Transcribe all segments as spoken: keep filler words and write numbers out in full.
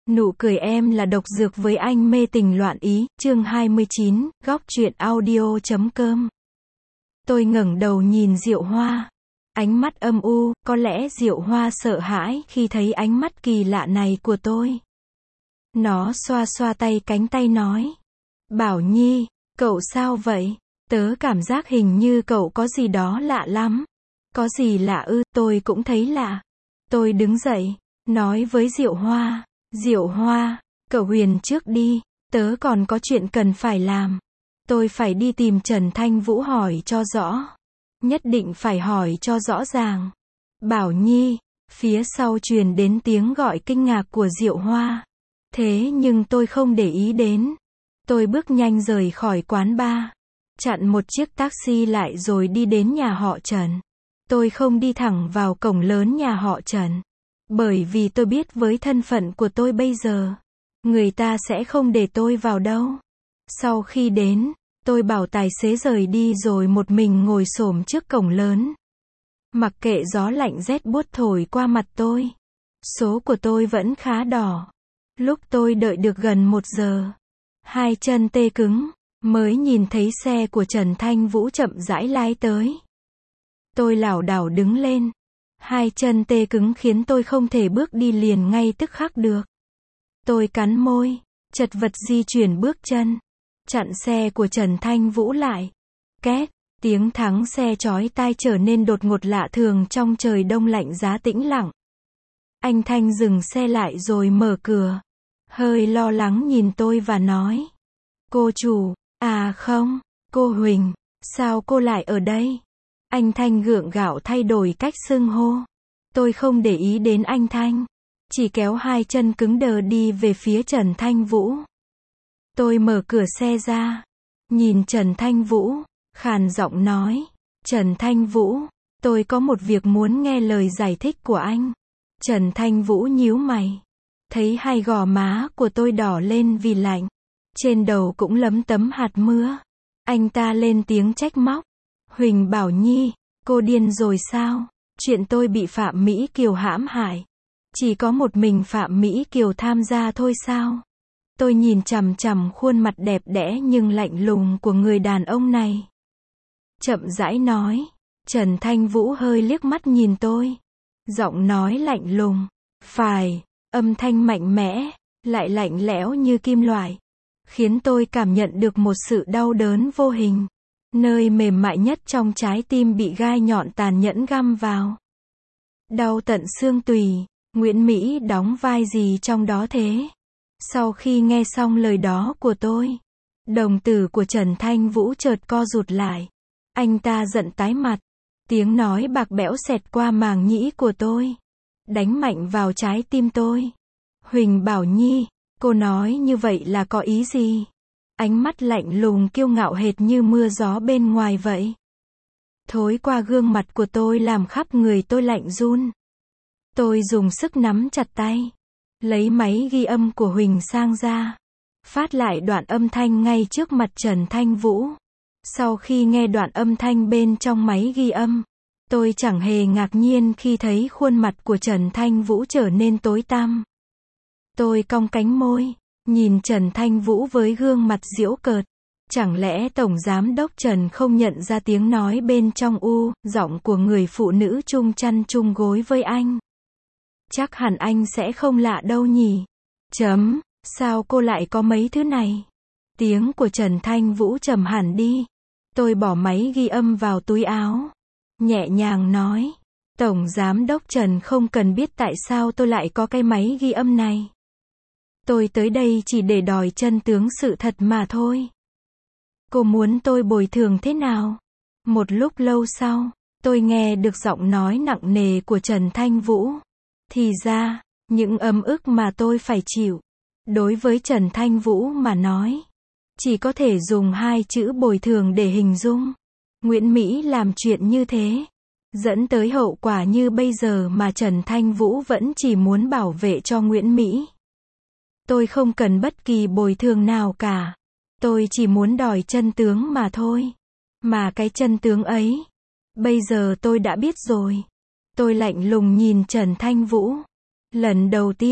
Nụ cười em là độc dược với anh mê tình loạn ý, chương hai mươi chín, góc truyện audio chấm com. Tôi ngẩng đầu nhìn Diệu Hoa. Ánh mắt âm u, có lẽ Diệu Hoa sợ hãi khi thấy ánh mắt kỳ lạ này của tôi. Nó xoa xoa tay cánh tay nói. Bảo Nhi, cậu sao vậy? Tớ cảm giác hình như cậu có gì đó lạ lắm. Có gì lạ ư? Tôi cũng thấy lạ. Tôi đứng dậy, nói với Diệu Hoa. Diệu Hoa, cậu huyền trước đi, tớ còn có chuyện cần phải làm. Tôi phải đi tìm Trần Thanh Vũ hỏi cho rõ. Nhất định phải hỏi cho rõ ràng. Bảo Nhi, phía sau truyền đến tiếng gọi kinh ngạc của Diệu Hoa. Thế nhưng tôi không để ý đến. Tôi bước nhanh rời khỏi quán bar, chặn một chiếc taxi lại rồi đi đến nhà họ Trần. Tôi không đi thẳng vào cổng lớn nhà họ Trần. Bởi vì tôi biết với thân phận của tôi bây giờ, người ta sẽ không để tôi vào đâu. Sau khi đến, tôi bảo tài xế rời đi rồi một mình ngồi xổm trước cổng lớn. Mặc kệ gió lạnh rét buốt thổi qua mặt tôi. Số của tôi vẫn khá đỏ. Lúc tôi đợi được gần một giờ, hai chân tê cứng, mới nhìn thấy xe của Trần Thanh Vũ chậm rãi lái tới. Tôi lảo đảo đứng lên. Hai chân tê cứng khiến tôi không thể bước đi liền ngay tức khắc được. Tôi cắn môi, chật vật di chuyển bước chân, chặn xe của Trần Thanh Vũ lại. Két, tiếng thắng xe chói tai trở nên đột ngột lạ thường trong trời đông lạnh giá tĩnh lặng. Anh Thanh dừng xe lại rồi mở cửa, hơi lo lắng nhìn tôi và nói. Cô chủ, à không, cô Huỳnh, sao cô lại ở đây? Anh Thanh gượng gạo thay đổi cách xưng hô. Tôi không để ý đến anh Thanh, chỉ kéo hai chân cứng đờ đi về phía Trần Thanh Vũ. Tôi mở cửa xe ra, nhìn Trần Thanh Vũ, khàn giọng nói. Trần Thanh Vũ, tôi có một việc muốn nghe lời giải thích của anh. Trần Thanh Vũ nhíu mày, thấy hai gò má của tôi đỏ lên vì lạnh, trên đầu cũng lấm tấm hạt mưa. Anh ta lên tiếng trách móc. Huỳnh Bảo Nhi, cô điên rồi sao? Chuyện tôi bị Phạm Mỹ Kiều hãm hại, chỉ có một mình Phạm Mỹ Kiều tham gia thôi sao? Tôi nhìn chằm chằm khuôn mặt đẹp đẽ nhưng lạnh lùng của người đàn ông này. Chậm rãi nói. Trần Thanh Vũ hơi liếc mắt nhìn tôi. Giọng nói lạnh lùng. Phải, âm thanh mạnh mẽ, lại lạnh lẽo như kim loại, khiến tôi cảm nhận được một sự đau đớn vô hình. Nơi mềm mại nhất trong trái tim bị gai nhọn tàn nhẫn găm vào. Đau tận xương tủy. Nguyễn Mỹ đóng vai gì trong đó thế? Sau khi nghe xong lời đó của tôi, đồng tử của Trần Thanh Vũ chợt co rụt lại. Anh ta giận tái mặt. Tiếng nói bạc bẽo xẹt qua màng nhĩ của tôi, đánh mạnh vào trái tim tôi. Huỳnh Bảo Nhi, cô nói như vậy là có ý gì? Ánh mắt lạnh lùng kiêu ngạo hệt như mưa gió bên ngoài vậy. Thối qua gương mặt của tôi làm khắp người tôi lạnh run. Tôi dùng sức nắm chặt tay, lấy máy ghi âm của Huỳnh Sang ra, phát lại đoạn âm thanh ngay trước mặt Trần Thanh Vũ. Sau khi nghe đoạn âm thanh bên trong máy ghi âm, tôi chẳng hề ngạc nhiên khi thấy khuôn mặt của Trần Thanh Vũ trở nên tối tăm. Tôi cong cánh môi, nhìn Trần Thanh Vũ với gương mặt giễu cợt. Chẳng lẽ Tổng Giám đốc Trần không nhận ra tiếng nói bên trong u, giọng của người phụ nữ chung chăn chung gối với anh? Chắc hẳn anh sẽ không lạ đâu nhỉ? Chấm, sao cô lại có mấy thứ này? Tiếng của Trần Thanh Vũ trầm hẳn đi. Tôi bỏ máy ghi âm vào túi áo, nhẹ nhàng nói. Tổng Giám đốc Trần không cần biết tại sao tôi lại có cái máy ghi âm này. Tôi tới đây chỉ để đòi chân tướng sự thật mà thôi. Cô muốn tôi bồi thường thế nào? Một lúc lâu sau, tôi nghe được giọng nói nặng nề của Trần Thanh Vũ. Thì ra, những ấm ức mà tôi phải chịu, đối với Trần Thanh Vũ mà nói, chỉ có thể dùng hai chữ bồi thường để hình dung. Nguyễn Mỹ làm chuyện như thế, dẫn tới hậu quả như bây giờ mà Trần Thanh Vũ vẫn chỉ muốn bảo vệ cho Nguyễn Mỹ. Tôi không cần bất kỳ bồi thường nào cả. Tôi chỉ muốn đòi chân tướng mà thôi. Mà cái chân tướng ấy, bây giờ tôi đã biết rồi. Tôi lạnh lùng nhìn Trần Thanh Vũ. Lần đầu tiên,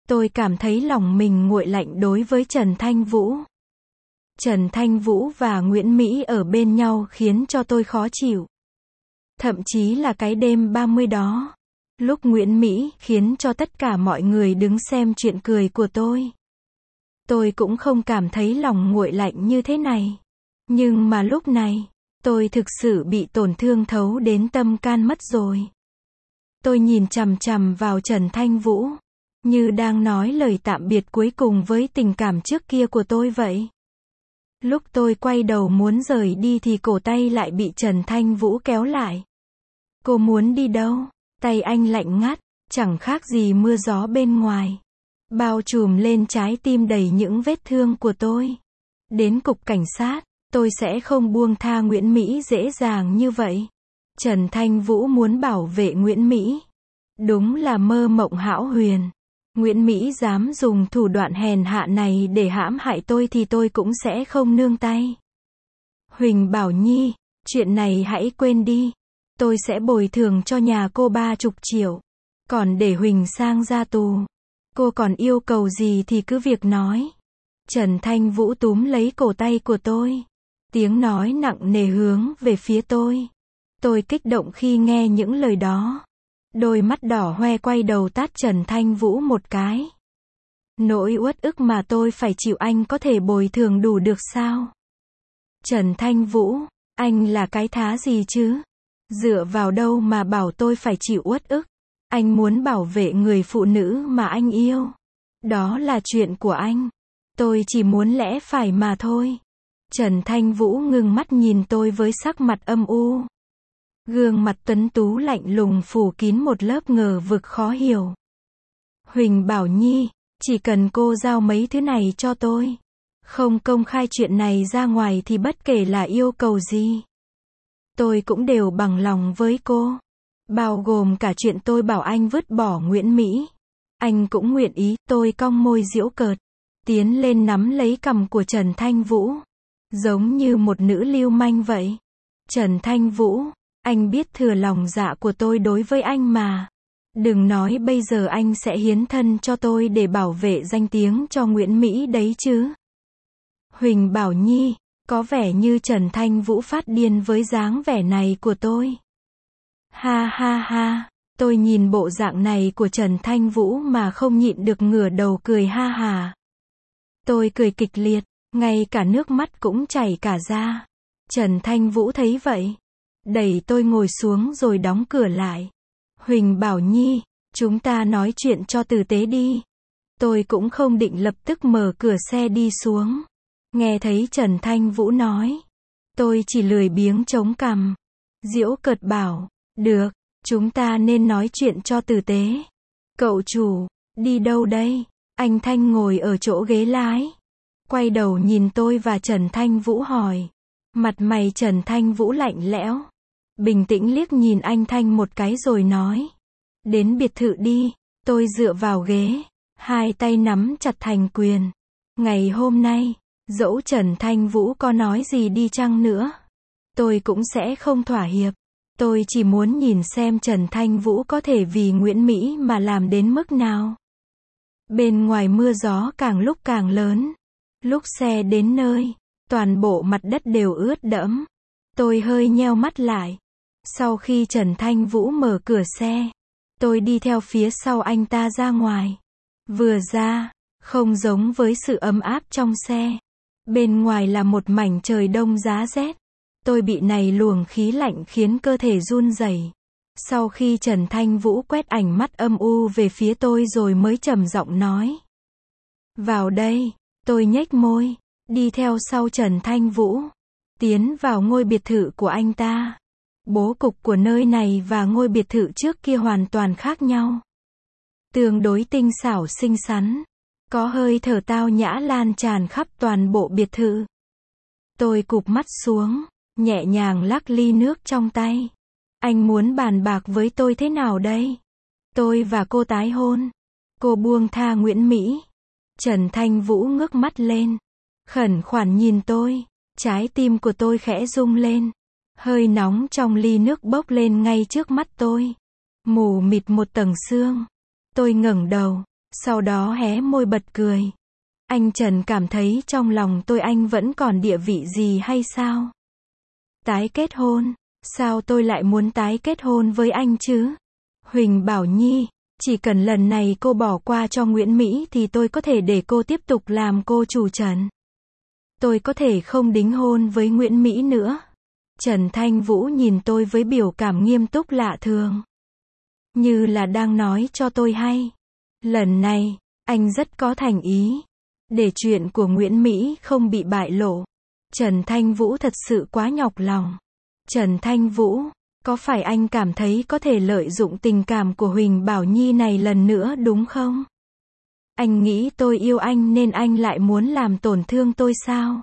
Tôi cảm thấy lòng mình nguội lạnh đối với Trần Thanh Vũ. Trần Thanh Vũ và Nguyễn Mỹ ở bên nhau khiến cho tôi khó chịu. Thậm chí là cái đêm ba mươi đó, lúc Nguyễn Mỹ khiến cho tất cả mọi người đứng xem chuyện cười của tôi. Tôi cũng không cảm thấy lòng nguội lạnh như thế này. Nhưng mà lúc này, tôi thực sự bị tổn thương thấu đến tâm can mất rồi. Tôi nhìn chằm chằm vào Trần Thanh Vũ, như đang nói lời tạm biệt cuối cùng với tình cảm trước kia của tôi vậy. Lúc tôi quay đầu muốn rời đi thì cổ tay lại bị Trần Thanh Vũ kéo lại. Cô muốn đi đâu? Tay anh lạnh ngắt, chẳng khác gì mưa gió bên ngoài. Bao trùm lên trái tim đầy những vết thương của tôi. Đến cục cảnh sát, tôi sẽ không buông tha Nguyễn Mỹ dễ dàng như vậy. Trần Thanh Vũ muốn bảo vệ Nguyễn Mỹ. Đúng là mơ mộng hão huyền. Nguyễn Mỹ dám dùng thủ đoạn hèn hạ này để hãm hại tôi thì tôi cũng sẽ không nương tay. Huỳnh Bảo Nhi, chuyện này hãy quên đi. Tôi sẽ bồi thường cho nhà cô ba chục triệu. Còn để Huỳnh sang ra tù. Cô còn yêu cầu gì thì cứ việc nói. Trần Thanh Vũ túm lấy cổ tay của tôi. Tiếng nói nặng nề hướng về phía tôi. Tôi kích động khi nghe những lời đó. Đôi mắt đỏ hoe quay đầu tát Trần Thanh Vũ một cái. Nỗi uất ức mà tôi phải chịu anh có thể bồi thường đủ được sao? Trần Thanh Vũ, anh là cái thá gì chứ? Dựa vào đâu mà bảo tôi phải chịu uất ức? Anh muốn bảo vệ người phụ nữ mà anh yêu. Đó là chuyện của anh. Tôi chỉ muốn lẽ phải mà thôi. Trần Thanh Vũ ngưng mắt nhìn tôi với sắc mặt âm u. Gương mặt tuấn tú lạnh lùng phủ kín một lớp ngờ vực khó hiểu. Huỳnh Bảo Nhi, chỉ cần cô giao mấy thứ này cho tôi, không công khai chuyện này ra ngoài thì bất kể là yêu cầu gì, tôi cũng đều bằng lòng với cô. Bao gồm cả chuyện tôi bảo anh vứt bỏ Nguyễn Mỹ. Anh cũng nguyện ý. Tôi cong môi giễu cợt, tiến lên nắm lấy cằm của Trần Thanh Vũ. Giống như một nữ lưu manh vậy. Trần Thanh Vũ, anh biết thừa lòng dạ của tôi đối với anh mà. Đừng nói bây giờ anh sẽ hiến thân cho tôi để bảo vệ danh tiếng cho Nguyễn Mỹ đấy chứ. Huỳnh Bảo Nhi, có vẻ như Trần Thanh Vũ phát điên với dáng vẻ này của tôi. Ha ha ha, tôi nhìn bộ dạng này của Trần Thanh Vũ mà không nhịn được ngửa đầu cười ha hà. Tôi cười kịch liệt, ngay cả nước mắt cũng chảy cả ra. Trần Thanh Vũ thấy vậy, đẩy tôi ngồi xuống rồi đóng cửa lại. Huỳnh Bảo Nhi, chúng ta nói chuyện cho tử tế đi. Tôi cũng không định lập tức mở cửa xe đi xuống. Nghe thấy Trần Thanh Vũ nói, tôi chỉ lười biếng chống cằm. Giễu cợt bảo, được, chúng ta nên nói chuyện cho tử tế. Cậu chủ, đi đâu đây? Anh Thanh ngồi ở chỗ ghế lái. Quay đầu nhìn tôi và Trần Thanh Vũ hỏi. Mặt mày Trần Thanh Vũ lạnh lẽo. Bình tĩnh liếc nhìn anh Thanh một cái rồi nói. Đến biệt thự đi. Tôi dựa vào ghế. Hai tay nắm chặt thành quyền. Ngày hôm nay, dẫu Trần Thanh Vũ có nói gì đi chăng nữa, tôi cũng sẽ không thỏa hiệp. Tôi chỉ muốn nhìn xem Trần Thanh Vũ có thể vì Nguyễn Mỹ mà làm đến mức nào. Bên ngoài mưa gió càng lúc càng lớn. Lúc xe đến nơi, toàn bộ mặt đất đều ướt đẫm. Tôi hơi nheo mắt lại. Sau khi Trần Thanh Vũ mở cửa xe, tôi đi theo phía sau anh ta ra ngoài. Vừa ra, không giống với sự ấm áp trong xe. Bên ngoài là một mảnh trời đông giá rét. Tôi bị này luồng khí lạnh khiến cơ thể run rẩy. Sau khi Trần Thanh Vũ quét ánh mắt âm u về phía tôi rồi mới trầm giọng nói. Vào đây, tôi nhếch môi, đi theo sau Trần Thanh Vũ, tiến vào ngôi biệt thự của anh ta. Bố cục của nơi này và ngôi biệt thự trước kia hoàn toàn khác nhau. Tương đối tinh xảo xinh xắn, có hơi thở tao nhã lan tràn khắp toàn bộ biệt thự. Tôi cụp mắt xuống, nhẹ nhàng lắc ly nước trong tay. Anh muốn bàn bạc với tôi thế nào đây? Tôi và cô tái hôn. Cô buông tha Nguyễn Mỹ. Trần Thanh Vũ ngước mắt lên, khẩn khoản nhìn tôi. Trái tim của tôi khẽ rung lên. Hơi nóng trong ly nước bốc lên ngay trước mắt tôi. Mù mịt một tầng sương. Tôi ngẩng đầu, Sau đó hé môi bật cười. Anh Trần cảm thấy trong lòng tôi anh vẫn còn địa vị gì hay sao? Tái kết hôn? Sao tôi lại muốn tái kết hôn với anh chứ? Huỳnh Bảo Nhi, chỉ cần lần này cô bỏ qua cho Nguyễn Mỹ thì tôi có thể để cô tiếp tục làm cô chủ Trần. Tôi có thể không đính hôn với Nguyễn Mỹ nữa. Trần Thanh Vũ nhìn tôi với biểu cảm nghiêm túc lạ thường. Như là đang nói cho tôi hay. Lần này, anh rất có thành ý. Để chuyện của Nguyễn Mỹ không bị bại lộ. Trần Thanh Vũ thật sự quá nhọc lòng. Trần Thanh Vũ, có phải anh cảm thấy có thể lợi dụng tình cảm của Huỳnh Bảo Nhi này lần nữa đúng không? Anh nghĩ tôi yêu anh nên anh lại muốn làm tổn thương tôi sao?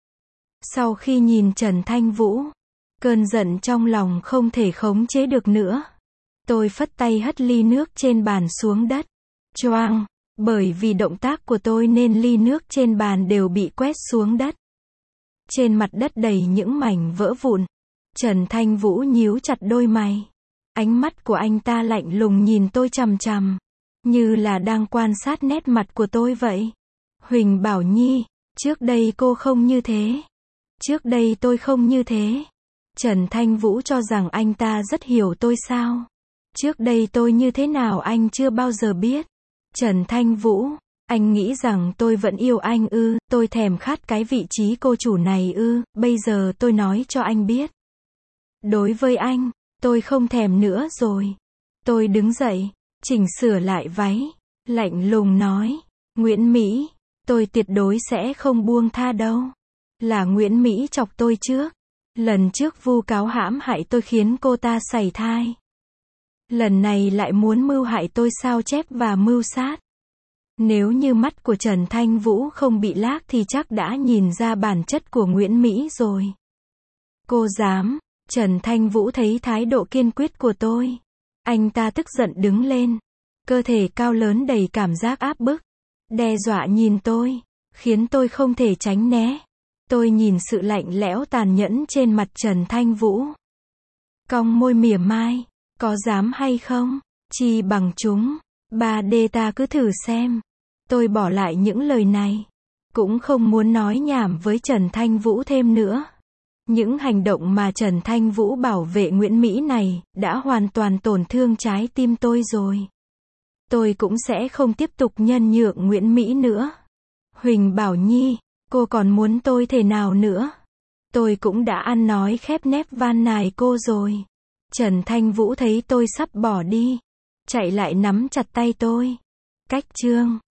Sau khi nhìn Trần Thanh Vũ, cơn giận trong lòng không thể khống chế được nữa. Tôi phất tay hất ly nước trên bàn xuống đất. Choang, bởi vì động tác của tôi nên ly nước trên bàn đều bị quét xuống đất. Trên mặt đất đầy những mảnh vỡ vụn. Trần Thanh Vũ nhíu chặt đôi mày. Ánh mắt của anh ta lạnh lùng nhìn tôi chằm chằm, như là đang quan sát nét mặt của tôi vậy. Huỳnh Bảo Nhi, trước đây cô không như thế. Trước đây tôi không như thế. Trần Thanh Vũ cho rằng anh ta rất hiểu tôi sao? Trước đây tôi như thế nào anh chưa bao giờ biết. Trần Thanh Vũ, anh nghĩ rằng tôi vẫn yêu anh ư? Tôi thèm khát cái vị trí cô chủ này ư? Bây giờ tôi nói cho anh biết. Đối với anh, tôi không thèm nữa rồi. Tôi đứng dậy, chỉnh sửa lại váy, lạnh lùng nói, Nguyễn Mỹ, tôi tuyệt đối sẽ không buông tha đâu. Là Nguyễn Mỹ chọc tôi trước. Lần trước vu cáo hãm hại tôi khiến cô ta sảy thai. Lần này lại muốn mưu hại tôi sao chép và mưu sát. Nếu như mắt của Trần Thanh Vũ không bị lác thì chắc đã nhìn ra bản chất của Nguyễn Mỹ rồi. Cô dám. Trần Thanh Vũ thấy thái độ kiên quyết của tôi. Anh ta tức giận đứng lên. Cơ thể cao lớn đầy cảm giác áp bức. Đe dọa nhìn tôi. Khiến tôi không thể tránh né. Tôi nhìn sự lạnh lẽo tàn nhẫn trên mặt Trần Thanh Vũ. Cong môi mỉa mai. Có dám hay không? Chi bằng chúng. ba D ta cứ thử xem. Tôi bỏ lại những lời này. Cũng không muốn nói nhảm với Trần Thanh Vũ thêm nữa. Những hành động mà Trần Thanh Vũ bảo vệ Nguyễn Mỹ này, đã hoàn toàn tổn thương trái tim tôi rồi. Tôi cũng sẽ không tiếp tục nhân nhượng Nguyễn Mỹ nữa. Huỳnh Bảo Nhi, cô còn muốn tôi thế nào nữa? Tôi cũng đã ăn nói khép nép van nài cô rồi. Trần Thanh Vũ thấy tôi sắp bỏ đi. Chạy lại nắm chặt tay tôi. Cách chương